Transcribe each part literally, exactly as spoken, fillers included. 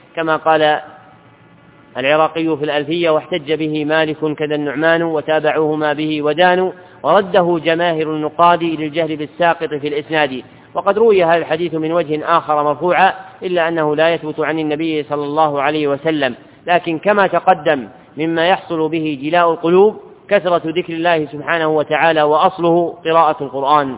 كما قال العراقي في الألفية: واحتج به مالك كذا النعمان وتابعوه ما به ودانوا، ورده جماهر النقاد للجهل بالساقط في الإسناد. وقد روي هذا الحديث من وجه آخر مرفوعا، إلا أنه لا يثبت عن النبي صلى الله عليه وسلم، لكن كما تقدم مما يحصل به جلاء القلوب كثرة ذكر الله سبحانه وتعالى، وأصله قراءة القرآن.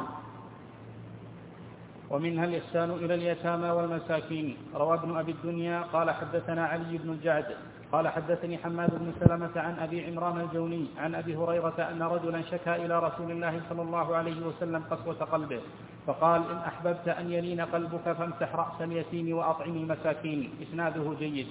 ومنها الإحسان إلى اليتامى والمساكين. روى ابن أبي الدنيا قال حدثنا علي بن الجعد قال حدثني حماد بن سلمة عن أبي عمران الجوني عن أبي هريرة أن رجلا شكا إلى رسول الله صلى الله عليه وسلم قسوة قلبه، فقال: إن أحببت أن يلين قلبك فامسح رأس اليتيم وأطعم المساكين. إسناده جيد.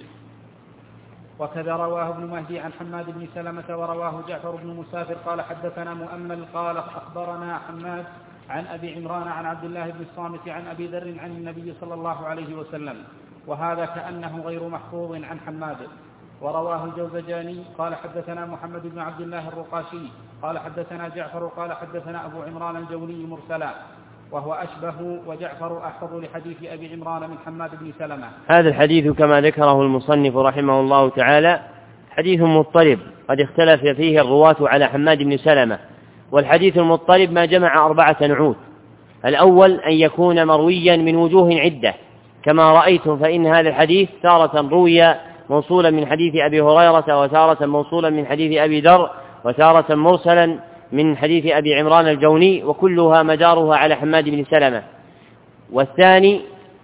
وكذا رواه ابن مهدي عن حماد بن سلمة، ورواه جعفر بن مسافر قال حدثنا مؤمل قال أخبرنا حماد عن أبي عمران عن عبد الله بن الصامت عن أبي ذر عن النبي صلى الله عليه وسلم، وهذا كأنه غير محفوظ عن حماد. ورواه الجوزجاني قال حدثنا محمد بن عبد الله الرقاشي قال حدثنا جعفر قال حدثنا أبو عمران الجوني مرسلا، وهو أشبه وجعفر أحفظ لحديث أبي عمران من حماد بن سلمة. هذا الحديث كما ذكره المصنف رحمه الله تعالى حديث مضطرب، قد اختلف فيه الرواة على حماد بن سلمة. والحديث المضطرب ما جمع أربعة نعوت: الأول أن يكون مرويا من وجوه عدة كما رأيتم، فإن هذا الحديث تارة روي موصولا من حديث أبي هريرة، وتارة موصولا من حديث أبي ذر، وتارة مرسلا من حديث أبي عمران الجوني، وكلها مدارها على حماد بن سلمة. والثاني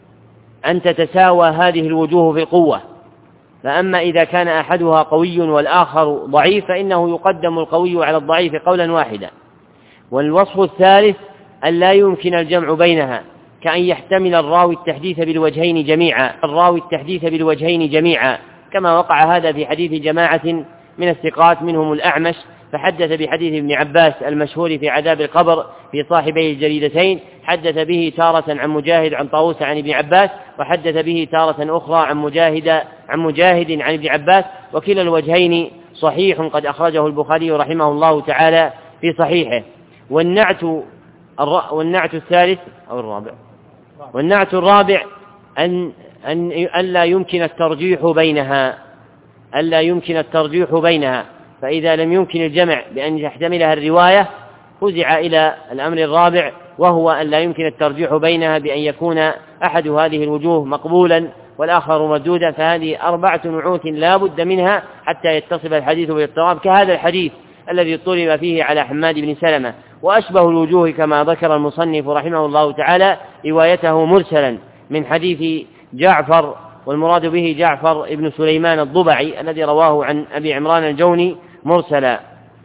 أن تتساوى هذه الوجوه في القوة، فأما إذا كان أحدها قوي والآخر ضعيف فإنه يقدم القوي على الضعيف قولا واحدا. والوصف الثالث أن لا يمكن الجمع بينها، كأن يحتمل الراوي التحديث بالوجهين جميعا الراوي التحديث بالوجهين جميعا كما وقع هذا في حديث جماعة من الثقات منهم الأعمش، فحدث بحديث ابن عباس المشهور في عذاب القبر في صاحبي الجريدتين، حدث به تارة عن مجاهد عن طاووس عن ابن عباس، وحدث به تارة أخرى عن مجاهد عن مجاهد عن ابن عباس، وكلا الوجهين صحيح قد أخرجه البخاري رحمه الله تعالى في صحيحه. والنعت والنعت الثالث أو الرابع والنعت الرابع أن أن ألا يمكن الترجيح بينها ألا يمكن الترجيح بينها فإذا لم يمكن الجمع بأن تحتملها الرواية فزع إلى الأمر الرابع، وهو أن لا يمكن الترجيح بينها بأن يكون أحد هذه الوجوه مقبولا والآخر مردودا. فهذه أربعة نعوت لا بد منها حتى يتصف الحديث بالاضطراب، كهذا الحديث الذي طلب فيه على حماد بن سلمة. وأشبه الوجوه كما ذكر المصنف رحمه الله تعالى روايته مرسلا من حديث جعفر، والمراد به جعفر ابن سليمان الضبعي الذي رواه عن أبي عمران الجوني مرسلا.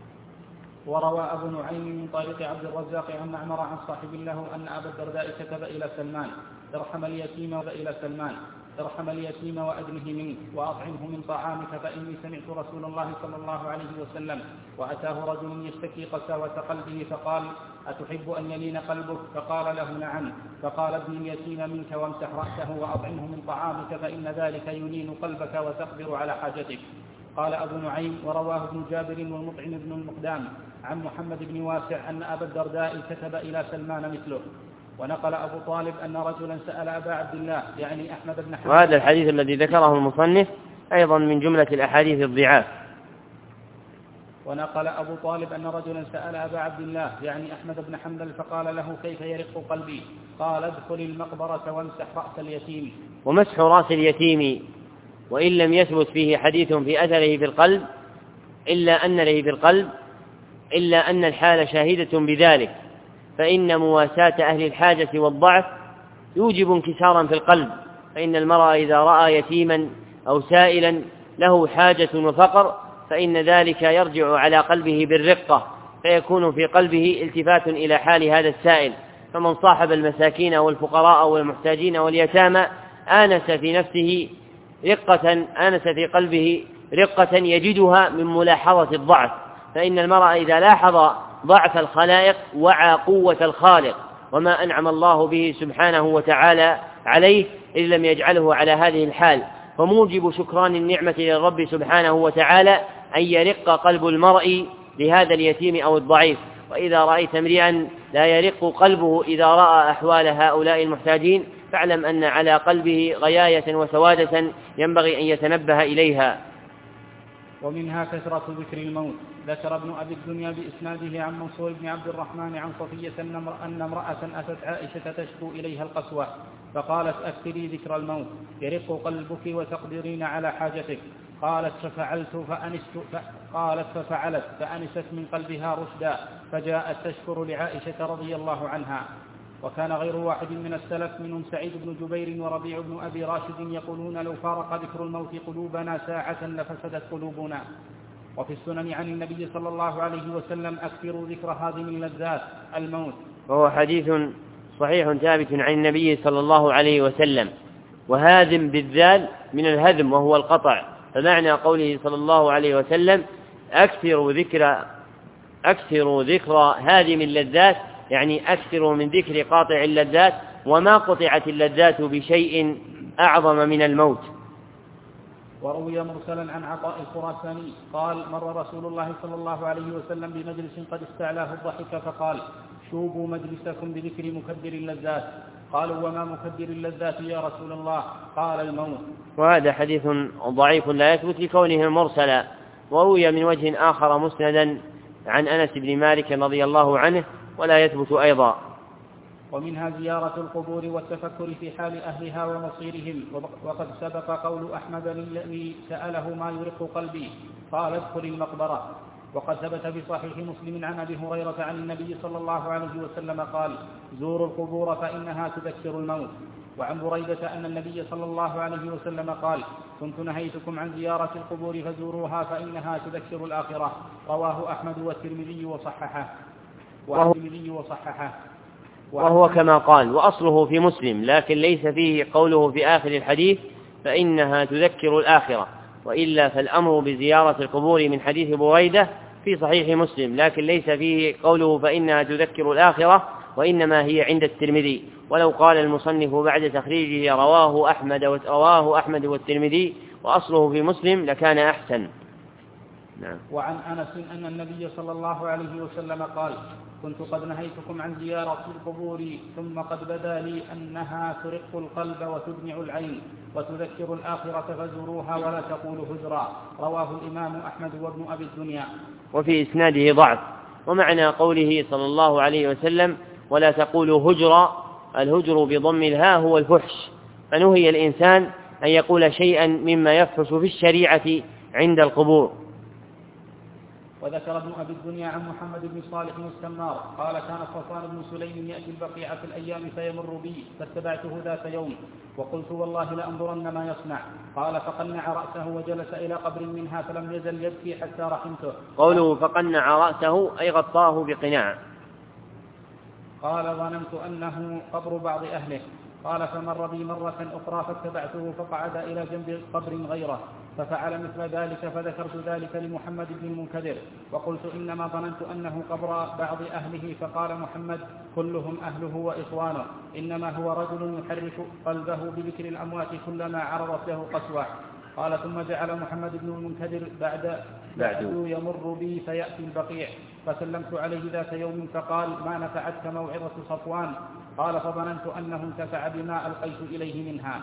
وروى أبو نعيم من طريق عبد الرزاق عن معمر عن صاحب له أن أبا الدرداء كتب إلى سلمان: ارحم اليتيم إلى سلمان ارحم اليتيم وأدنه منك وأطعمه من طعامك، فإني سمعت رسول الله صلى الله عليه وسلم وأتاه رجل يشتكي قساوة قلبه فقال: أتحب أن يلين قلبك؟ فقال له: نعم. فقال: ابن اليتيم منك وامسح رأسه وأطعمه من طعامك، فإن ذلك يلين قلبك وتقدر على حاجتك. قال أبو نعيم: ورواه ابن جابر والمطعم بن المقدام عن محمد بن واسع أن أبا الدرداء كتب إلى سلمان مثله. ونقل أبو طالب أن رجلا سأل أبا عبد الله يعني أحمد بن حنبل. وهذا الحديث الذي ذكره المصنف أيضا من جملة الأحاديث الضعاف. ونقل أبو طالب أن رجلا سأل أبا عبد الله يعني أحمد بن حنبل فقال له: كيف يرق قلبي؟ قال: ادخل المقبرة وامسح رأس اليتيم. ومسح رأس اليتيم وإن لم يثبت فيه حديث في أثره في القلب إلا أن له في القلب إلا أن الحال شاهدة بذلك، فإن مواساة أهل الحاجة والضعف يوجب انكسارا في القلب، فإن المرء إذا رأى يتيما أو سائلا له حاجة وفقر فإن ذلك يرجع على قلبه بالرقة، فيكون في قلبه التفات إلى حال هذا السائل. فمن صاحب المساكين والفقراء والمحتاجين واليتامى آنس في نفسه رقة آنس في قلبه رقة يجدها من ملاحظة الضعف، فإن المرء إذا لاحظ ضعف الخلائق وعى قوة الخالق وما أنعم الله به سبحانه وتعالى عليه إن لم يجعله على هذه الحال. فموجب شكران النعمة للرب سبحانه وتعالى أن يرق قلب المرء لهذا اليتيم أو الضعيف. وإذا رأيت امرئا لا يرق قلبه إذا رأى أحوال هؤلاء المحتاجين فاعلم أن على قلبه غياية وسوادة ينبغي أن يتنبه إليها. ومنها كثرة ذكر الموت. ذكر ابن أبي الدنيا بإسناده عن منصور بن عبد الرحمن عن صفية أن امرأة أتت عائشة تشكو إليها القسوة فقالت أكثري ذكر الموت يرق قلبك وتقدرين على حاجتك. قالت ففعلت فأنست قالت ففعلت فأنست من قلبها رشدا فجاءت تشكر لعائشة رضي الله عنها. وكان غير واحد من السلف منهم سعيد بن جبير وربيع بن أبي راشد يقولون لو فارق ذكر الموت قلوبنا ساعة لفسدت قلوبنا. وفي السنن عن النبي صلى الله عليه وسلم أكثروا ذكر هادم اللذات الموت. وهو حديث صحيح ثابت عن النبي صلى الله عليه وسلم. وهادم بالذال من الهدم وهو القطع، فمعنى قوله صلى الله عليه وسلم أكثروا ذكر أكثروا ذكر هادم اللذات، يعني أكثروا من ذكر قاطع اللذات، وما قطعت اللذات بشيء أعظم من الموت. وروي مرسلا عن عطاء الخراساني قال مر رسول الله صلى الله عليه وسلم بمجلس قد استعلاه الضحك فقال شوبوا مجلسكم بذكر مكدر اللذات. قالوا وما مكدر اللذات يا رسول الله؟ قال الموت. وهذا حديث ضعيف لا يثبت لكونه مرسلا. وروي من وجه آخر مسندا عن أنس بن مالك رضي الله عنه ولا يثبت أيضا. ومنها زيارة القبور والتفكر في حال أهلها ومصيرهم. وقد سبق قول أحمد الذي سأله ما يرق قلبي قال ادخل المقبرة. وقد ثبت في صحيح مسلم عن أبي هريرة عن النبي صلى الله عليه وسلم قال زوروا القبور فإنها تذكر الموت. وعن بريدة أن النبي صلى الله عليه وسلم قال كنت نهيتكم عن زيارة القبور فزوروها فإنها تذكر الآخرة. رواه أحمد والترمذي وصححه والترمذي وصححه وهو كما قال وأصله في مسلم، لكن ليس فيه قوله في آخر الحديث فإنها تذكر الآخرة، وإلا فالأمر بزيارة القبور من حديث بريدة في صحيح مسلم، لكن ليس فيه قوله فإنها تذكر الآخرة، وإنما هي عند الترمذي. ولو قال المصنف بعد تخريجه رواه أحمد رواه أحمد والترمذي وأصله في مسلم لكان أحسن. نعم. وعن أنس أن النبي صلى الله عليه وسلم قال كنت قد نهيتكم عن زيارة القبور ثم قد بدا لي أنها ترق القلب وتدمع العين وتذكر الآخرة فزوروها ولا تقولوا هجرا. رواه الإمام أحمد وابن أبي الدنيا. وفي إسناده ضعف. ومعنى قوله صلى الله عليه وسلم ولا تقولوا هجرا، الهجر بضم الهاء هو الفحش، فنهي الإنسان أن يقول شيئا مما يفحش في الشريعة عند القبور. وذكر ابن أبي الدنيا عن محمد بن صالح بن السمار قال كان صفوان بن سليم يأتي البقيع في الأيام فيمر بي فاتبعته ذات يوم وقلت والله لأنظرن ما يصنع. قال فقنع رأسه وجلس إلى قبر منها فلم يزل يبكي حتى رحمته. قوله فقنع رأسه أي غطاه بقناع. قال ظننت أنه قبر بعض أهله. قال فمر بي مرة أخرى فاتبعته فقعد إلى جنب قبر غيره ففعل مثل ذلك فذكرت ذلك لمحمد بن المنكدر وقلت إنما ظننت أنه قبر بعض أهله. فقال محمد كلهم أهله وإخوانه، إنما هو رجل يحرك قلبه بذكر الأموات كلما عرضت له قسوة. قال ثم جعل محمد بن المنكدر بعد بعد يمر بي فيأتي البقيع فسلمت عليه ذات يوم فقال ما نفعتك موعظة صفوان؟ قال فظننت أنه انتفع بما ألقيت إليه منها.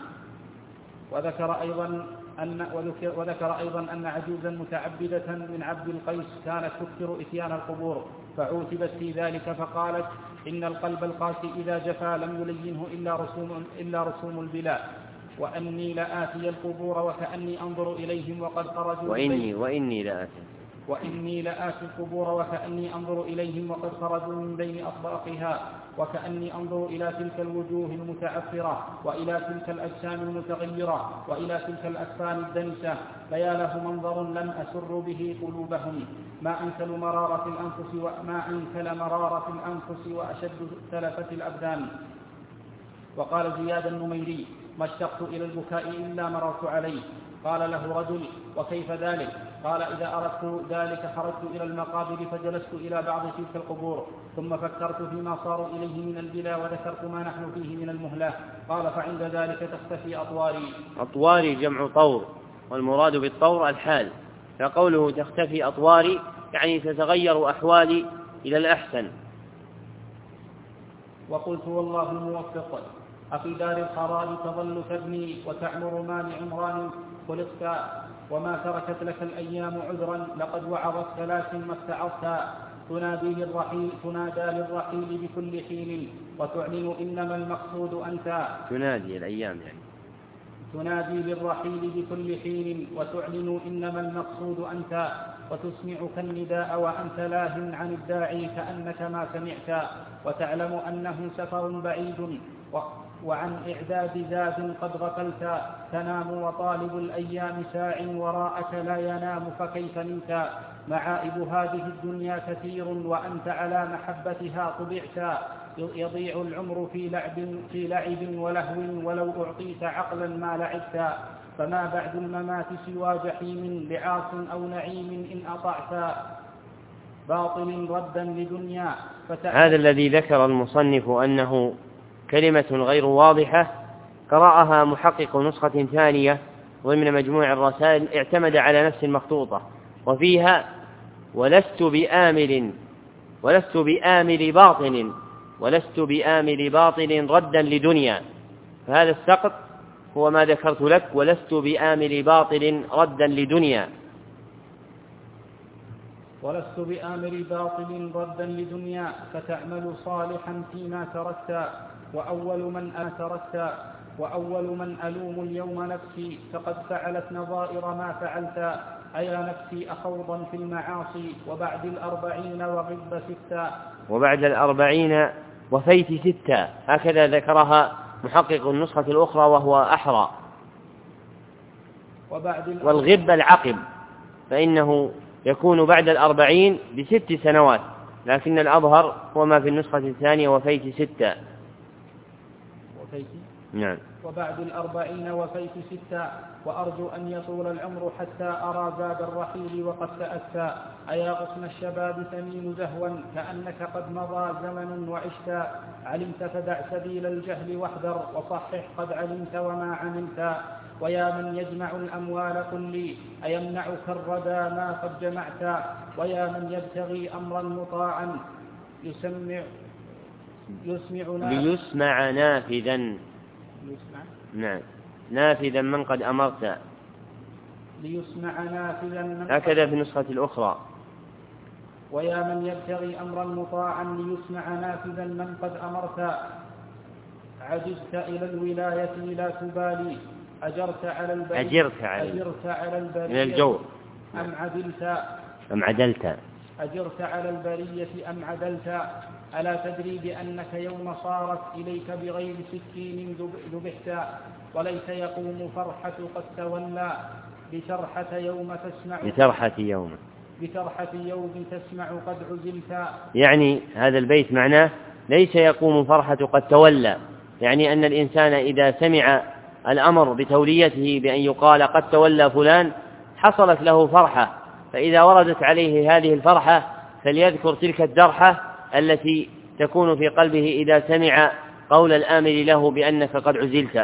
وذكر أيضا أن وذكر, وذكر أيضا أن عجوزا متعبدة من عبد القيس كانت تكثر إتيان القبور فعوتبت في ذلك فقالت إن القلب القاسي إذا جفا لم يلينه إلا رسوم, إلا رسوم البلاء وأني لآتي القبور وكأني أنظر إليهم وقد خرجوا وإني, وإني لآتي وإني لآتي القبور وكأني أنظر إليهم وقد خرجوا من بين أطباقها وكأني أنظر إلى تلك الوجوه المتعفرة وإلى تلك الأجسام المتغيرة وإلى تلك الأكفان الدنسة فيا له منظر لم أسر به قلوبهم ما أنكل مرارة الأنفس وما أنكل مرارة الأنفس وأشد تلفة الأبدان. وقال زياد النميري ما اشتقت إلى البكاء إلا مررت عليه. قال له رجل وكيف ذلك؟ قال إذا أردت ذلك خرجت إلى المقابر فجلست إلى بعض تلك القبور ثم فكرت فيما صاروا إليه من البلا وذكرت ما نحن فيه من المهلة. قال فعند ذلك تختفي أطواري. أطواري جمع طور، والمراد بالطور الحال، فقوله تختفي أطواري يعني تتغير أحوالي إلى الأحسن. وقلت والله الموفق أفي دار الخراب تظل تبني وتعمر ما لعمران خلقت وما تركت لك الأيام عذرا لقد وعظت ثلاث ما استعرت تنادي للرحيل تنادى للرحيل بكل حين وتعلن إنما المقصود أنت تنادي الأيام يعني تنادي للرحيل بكل حين وتعلن إنما المقصود أنت وتسمعك النداء وأنت لاه عن الداعي كأنك ما سمعت وتعلم أنه سفر بعيد وعن إعداد زاد قد غفلت تنام وطالب الأيام ساع وراءك لا ينام فكيف منك معائب هذه الدنيا كثير وأنت على محبتها طبعت يضيع العمر في لعب, في لعب ولهو ولو أعطيت عقلا ما لعبت فما بعد الممات سوى جحيم لعاص أو نعيم إن أطعت باطل ردا لدنيا. هذا الذي ذكر المصنف أنه كلمة غير واضحة قرأها محقق نسخة ثانية ضمن مجموع الرسائل اعتمد على نفس المخطوطة وفيها ولست بآمل ولست بآمل باطل ولست بآمل باطل ردا لدنيا، فهذا السقط هو ما ذكرت لك ولست بآمل باطل ردا لدنيا ولست بآمل باطل ردا لدنيا فتعمل صالحا فيما تركت وأول من أتركت وأول من ألوم اليوم نفسي فقد فعلت نظائر ما فعلت أيا نفسي أخوضا في المعاصي وبعد الأربعين وغب ستة وبعد الأربعين وفيت ستة هكذا ذكرها محقق النسخة الأخرى وهو أحرى. والغب العقب فإنه يكون بعد الأربعين بست سنوات لكن الأظهر هو ما في النسخة الثانية وفيت ستة وفيت نعم وبعد الأربعين وفيت ستة وأرجو أن يطول العمر حتى أرى زاد الرحيل وقد تأتى أيا غصن الشباب ثمين زهوا كأنك قد مضى زمن وعشت علمت فدع سبيل الجهل واحذر وصحح قد علمت وما عملت ويا من يجمع الأموال قل لي أيمنعك الردى ما قد جمعت ويا من يبتغي أمرا مطاعا يسمع يسمع ليسمع نافذا ليسمع نعم نافذا من قد أمرت ليسمع نافذا من هكذا في النسخة الأخرى ويا من يبتغي أمرا مطاعا ليسمع نافذا من قد أمرت عجزت إلى الولاية لا تبالي أجرت على البرية أجرت على, أجرت على البرية من الجور أم عدلت أم عدلت أجرت على البرية أم عدلت ألا تدري بأنك يوم صارت إليك بغير سكين ذبحت وليس يقوم فرحة قد تولى بترحة يوم تسمع بترحة يوم بترحة يوم تسمع قد عزلت يعني هذا البيت معناه ليس يقوم فرحة قد تولى يعني أن الإنسان إذا سمع الأمر بتوليته بأن يقال قد تولى فلان حصلت له فرحة فإذا وردت عليه هذه الفرحة فليذكر تلك الدرحة التي تكون في قلبه إذا سمع قول الآمر له بأنك قد عزلت.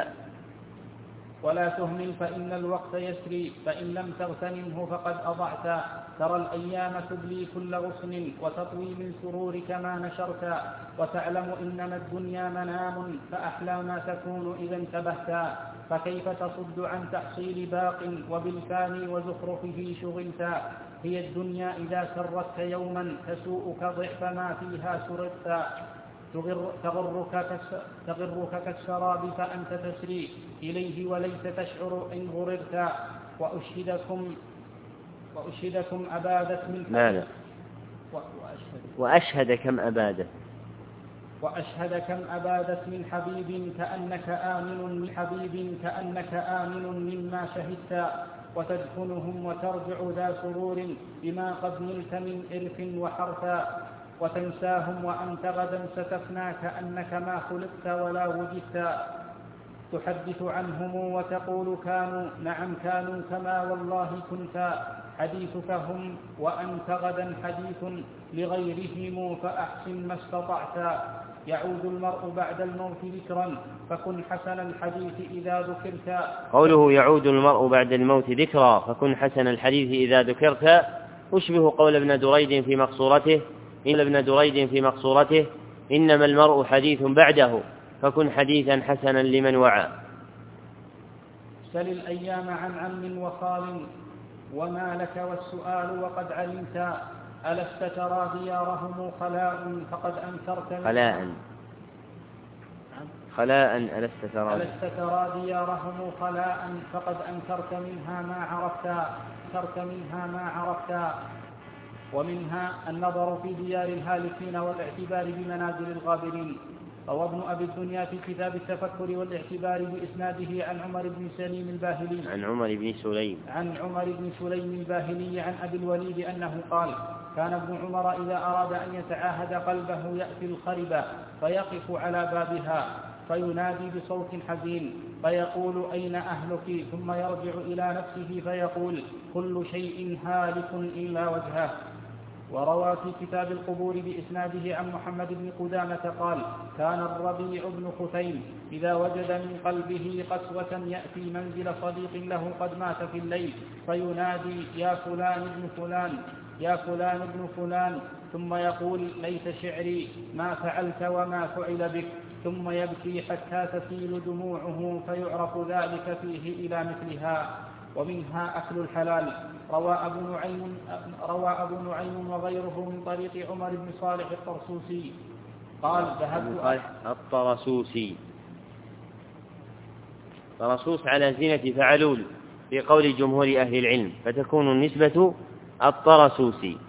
ولا تهمل فإن الوقت يسري فإن لم تغتنمه فقد أضعت ترى الأيام تبلي كل غصن وتطوي من سرورك ما نشرت وتعلم إنما الدنيا منام فأحلى ما تكون إذا انتبهت فكيف تصد عن تحصيل باق وبالفاني وزخرفه شغلت هي الدنيا إذا سرتك يوما تسوءك ضعف ما فيها سرقت تغر تغرك, تغرك كالسراب فأنت تسري إليه وليس تشعر إن غررت وأشهدكم وأشهدكم أبادت من لا لا وأشهد, وأشهد كم أبادت وأشهد كم أبادت من حبيب كأنك آمن من حبيب كأنك آمن مما شهدت وتدفنهم وترجع ذا سرور بما قد نلت من إرث وحرثا وتنساهم وأنت غدا ستفنى كأنك ما خلقت ولا وجدت تحدث عنهم وتقول كانوا نعم كانوا كما والله كنت حديثك هم وأنت غدا حديث لغيرهم فأحسن ما استطعت يعود المرء بعد الموت ذكرا فكن حسن الحديث إذا ذكرت قوله يعود المرء بعد الموت ذكرا فكن حسن الحديث إذا ذكرت أشبه قول ابن دريد في مقصورته إن ابن دريد في مقصورته إنما المرء حديث بعده فكن حديثا حسنا لمن وعى. سل الأيام عن عم وخال وما لك والسؤال وقد علمت ألست ترى ديارهم خلاء فقد أنكرت خلاء خلاء ألست ترى ألست ترى ديارهم خلاء فقد أنكرت منها ما عرفت أنكرت منها ما عرفت ومنها النظر في ديار الهالكين والاعتبار بمنازل الغابرين. روى ابن أبي الدنيا في كتاب التفكر والاعتبار بإسناده عن عمر بن سليم الباهلي عن عمر بن سليم عن عمر بن سليم الباهلي عن أبي الوليد أنه قال: كان ابن عمر إذا أراد أن يتعاهد قلبه يأتي الخربة فيقف على بابها فينادي بصوت حزين فيقول: أين أهلك؟ ثم يرجع إلى نفسه فيقول: كل شيء هالك إلا وجهه. وروى في كتاب القبور بإسناده عن محمد بن قدامة قال: كان الربيع بن خثيم إذا وجد من قلبه قسوة يأتي منزل صديق له قد مات في الليل فينادي: يا فلان ابن فلان يا فلان ابن فلان، ثم يقول: ليت شعري ما فعلت وما فعل بك، ثم يبكي حتى تسيل دموعه فيعرف ذلك فيه إلى مثلها. ومنها أكل الحلال. روى أبو نعيم, روى أبو نعيم وغيره من طريق عمر بن صالح الطرسوسي قال: ذهبت الطرسوسي طرسوس على زينة فعلول في قول جمهور أهل العلم، فتكون النسبة الطرسوسي.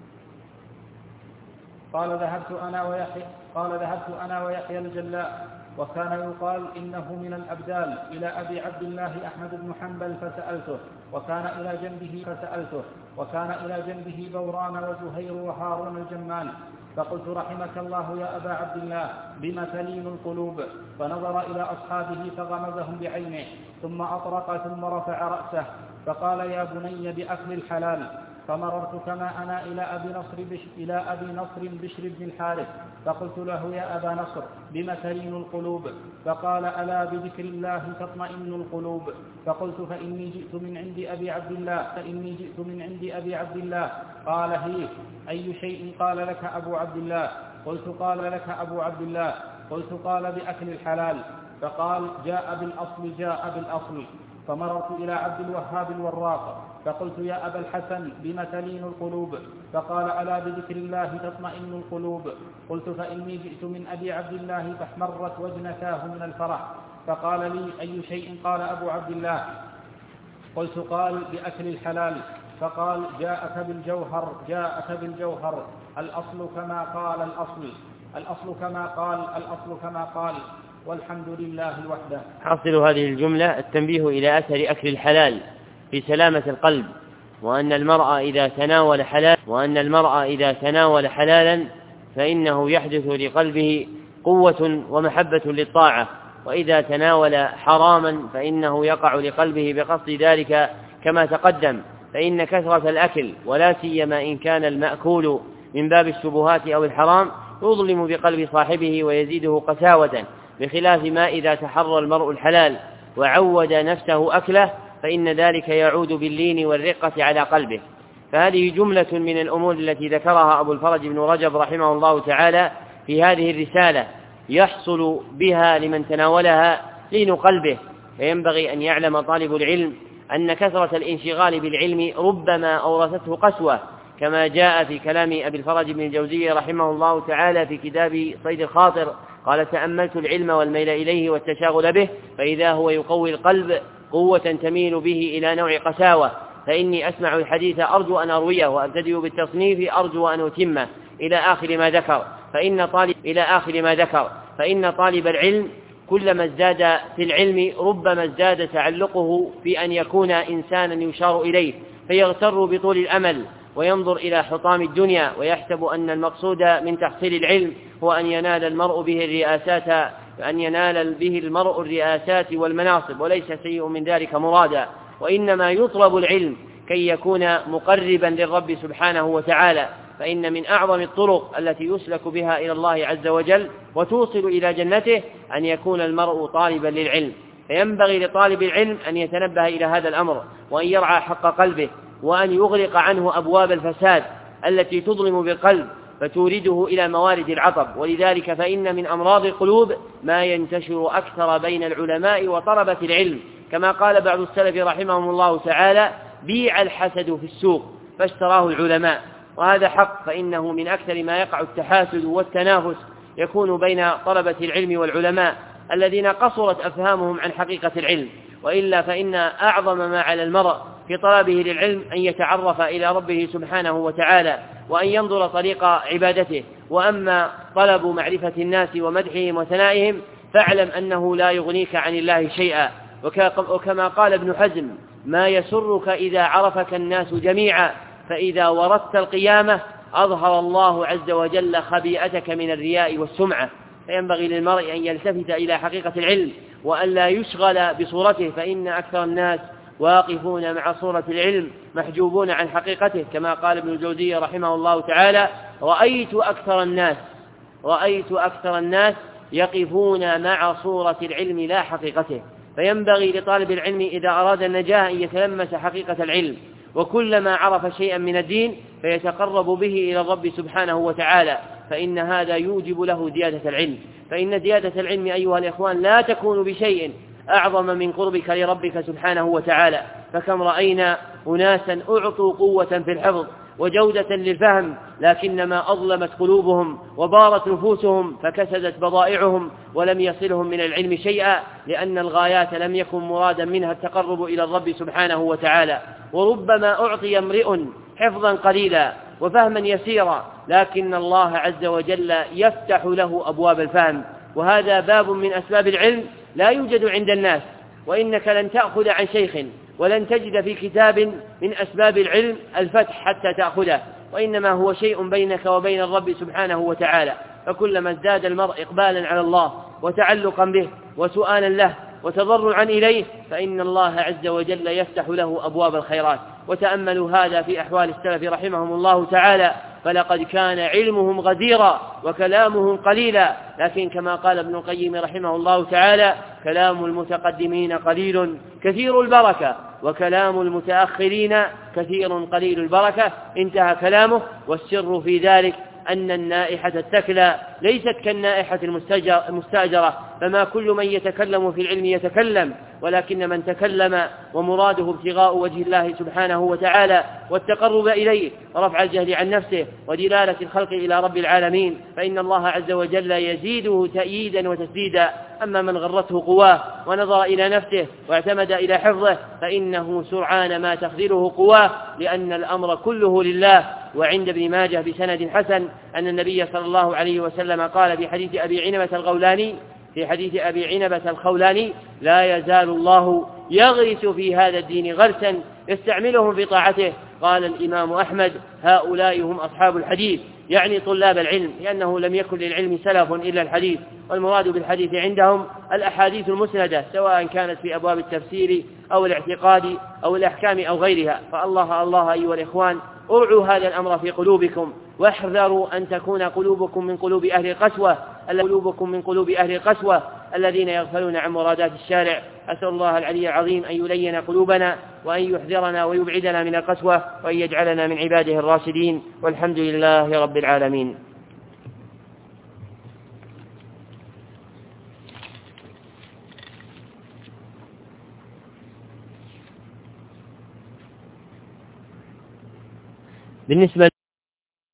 قال: ذهبت أنا ويحيى قال ذهبت أنا ويحيى الجلاء وكان يقال إنه من الأبدال إلى أبي عبد الله أحمد بن حنبل فسألته، وكان إلى جنبه فسألته وكان إلى جنبه بوران وزهير وهارون الجمال، فقلت: رحمك الله يا أبا عبد الله، بم تلين القلوب؟ فنظر إلى أصحابه فغمزهم بعينه ثم أطرق ثم رفع رأسه فقال: يا بني بأكل الحلال. فمررت كما أنا إلى أبي نصر بشر, إلى أبي نصر بشر بن الحارث فقلت له: يا أبا نصر، بم تلين القلوب؟ فقال: ألا بذكر الله تطمئن القلوب. فقلت: فإني جئت من عند أبي عبد الله فإني جئت من عند أبي عبد الله. قال: هي أي شيء قال لك أبو عبد الله؟ قلت: قال لك أبو عبد الله. قلت: قال: بأكل الحلال. فقال: جاء بالأصل جاء بالأصل. فمررت إلى عبد الوهاب الوراق فقلت: يا أبا الحسن، بم تلين القلوب؟ فقال: ألا بذكر الله تطمئن القلوب. قلت: فإني جئت من أبي عبد الله فاحمرت وجنتاه من الفرح. فقال لي: أي شيء قال أبو عبد الله؟ قلت: قال: بأكل الحلال. فقال: جاءك بالجوهر جاءك بالجوهر الأصل كما قال الأصل الأصل كما قال الأصل كما قال والحمد لله وحده. حاصل هذه الجملة التنبيه إلى أثر أكل الحلال في سلامة القلب، وأن المرء إذا تناول حلال وأن المرء إذا تناول حلالا فإنه يحدث لقلبه قوة ومحبة للطاعة، وإذا تناول حراما فإنه يقع لقلبه بقصد ذلك كما تقدم. فإن كثرة الأكل ولا سيما إن كان المأكول من باب الشبهات أو الحرام يظلم بقلب صاحبه ويزيده قساوة، بخلاف ما إذا تحرى المرء الحلال وعود نفسه أكله فإن ذلك يعود باللين والرقة على قلبه. فهذه جملة من الأمور التي ذكرها أبو الفرج بن رجب رحمه الله تعالى في هذه الرسالة يحصل بها لمن تناولها لين قلبه. فينبغي أن يعلم طالب العلم أن كثرة الانشغال بالعلم ربما أورثته قسوة، كما جاء في كلام أبي الفرج بن الجوزي رحمه الله تعالى في كتاب صيد الخاطر قال: تأملت العلم والميل إليه والتشاغل به فإذا هو يقوي القلب قوة تميل به إلى نوع قساوة، فإني أسمع الحديث أرجو أن أرويه وأبتدئ بالتصنيف أرجو أن أتمه إلى آخر ما ذكر. فإن طالب إلى آخر ما ذكر فإن طالب العلم كلما ازداد في العلم ربما ازداد تعلقه في أن يكون إنسانا يشار إليه فيغتر بطول الأمل وينظر إلى حطام الدنيا ويحسب أن المقصود من تحصيل العلم هو أن ينال المرء به الرئاسات أن ينال به المرء الرئاسات والمناصب، وليس شيء من ذلك مرادا، وإنما يطلب العلم كي يكون مقربا للرب سبحانه وتعالى. فإن من أعظم الطرق التي يسلك بها إلى الله عز وجل وتوصل إلى جنته أن يكون المرء طالبا للعلم. فينبغي لطالب العلم أن يتنبه إلى هذا الأمر وأن يرعى حق قلبه وأن يغلق عنه أبواب الفساد التي تظلم بالقلب فتورده إلى موارد العطب. ولذلك فإن من أمراض القلوب ما ينتشر أكثر بين العلماء وطلبة العلم، كما قال بعض السلف رحمهم الله تعالى: بيع الحسد في السوق فاشتراه العلماء. وهذا حق، فإنه من أكثر ما يقع التحاسد والتنافس يكون بين طلبة العلم والعلماء الذين قصرت أفهامهم عن حقيقة العلم. وإلا فإن أعظم ما على المرء في طلبه للعلم أن يتعرف إلى ربه سبحانه وتعالى، وأن ينظر طريق عبادته. وأما طلب معرفة الناس ومدحهم وثنائهم فاعلم أنه لا يغنيك عن الله شيئا. وكما قال ابن حزم: ما يسرك إذا عرفك الناس جميعا، فإذا وردت القيامة أظهر الله عز وجل خبيئتك من الرياء والسمعة. فينبغي للمرء أن يلتفت إلى حقيقة العلم وأن لا يشغل بصورته، فإن أكثر الناس واقفون مع صورة العلم محجوبون عن حقيقته، كما قال ابن الجوزي رحمه الله تعالى: رأيت أكثر الناس رأيت أكثر الناس يقفون مع صورة العلم لا حقيقته. فينبغي لطالب العلم إذا أراد النجاة أن يتلمس حقيقة العلم، وكلما عرف شيئا من الدين فيتقرب به إلى الرب سبحانه وتعالى، فإن هذا يوجب له زيادة العلم. فإن زيادة العلم أيها الإخوان لا تكون بشيء أعظم من قربك لربك سبحانه وتعالى. فكم رأينا أناسا أعطوا قوة في الحفظ وجودة للفهم، لكنما أظلمت قلوبهم وبارت نفوسهم فكسدت بضائعهم ولم يصلهم من العلم شيئا، لأن الغايات لم يكن مرادا منها التقرب إلى الرب سبحانه وتعالى. وربما أعطي امرئ حفظا قليلا وفهما يسيرا، لكن الله عز وجل يفتح له أبواب الفهم، وهذا باب من أسباب العلم لا يوجد عند الناس. وإنك لن تأخذ عن شيخ ولن تجد في كتاب من أسباب العلم الفتح حتى تأخذه، وإنما هو شيء بينك وبين الرب سبحانه وتعالى. فكلما ازداد المرء إقبالا على الله وتعلقا به وسؤالا له وتضرعا إليه فإن الله عز وجل يفتح له أبواب الخيرات. وتأملوا هذا في أحوال السلف رحمهم الله تعالى، فلقد كان علمهم غزيرا وكلامهم قليلا، لكن كما قال ابن القيم رحمه الله تعالى: كلام المتقدمين قليل كثير البركة، وكلام المتأخرين كثير قليل البركة. انتهى كلامه. والسر في ذلك أن النائحة التكلى ليست كالنائحة المستأجرة، فما كل من يتكلم في العلم يتكلم، ولكن من تكلم ومراده ابتغاء وجه الله سبحانه وتعالى والتقرب إليه ورفع الجهل عن نفسه ودلالة الخلق إلى رب العالمين، فإن الله عز وجل يزيده تأييدا وتسديدا. أما من غرته قواه ونظر إلى نفسه واعتمد إلى حفظه فإنه سرعان ما تخذله قواه، لأن الأمر كله لله. وعند ابن ماجه بسند حسن أن النبي صلى الله عليه وسلم قال في حديث أبي عنبة الغولاني في حديث أبي عنبة الخولاني: لا يزال الله يغرس في هذا الدين غرسا يستعملهم في طاعته. قال الإمام أحمد: هؤلاء هم أصحاب الحديث، يعني طلاب العلم، لأنه لم يكن للعلم سلف إلا الحديث. والمراد بالحديث عندهم الأحاديث المسندة، سواء كانت في أبواب التفسير أو الاعتقاد أو الأحكام أو غيرها. فالله الله أيها الإخوان، ارعوا هذا الأمر في قلوبكم، واحذروا أن تكون قلوبكم من قلوب أهل القسوة قلوبكم من قلوب أهل القسوة الذين يغفلون عن مرادات الشارع. أسأل الله العلي العظيم أن يلين قلوبنا وأن يحذرنا ويبعدنا من القسوة وأن يجعلنا من عباده الراشدين، والحمد لله رب العالمين. بالنسبة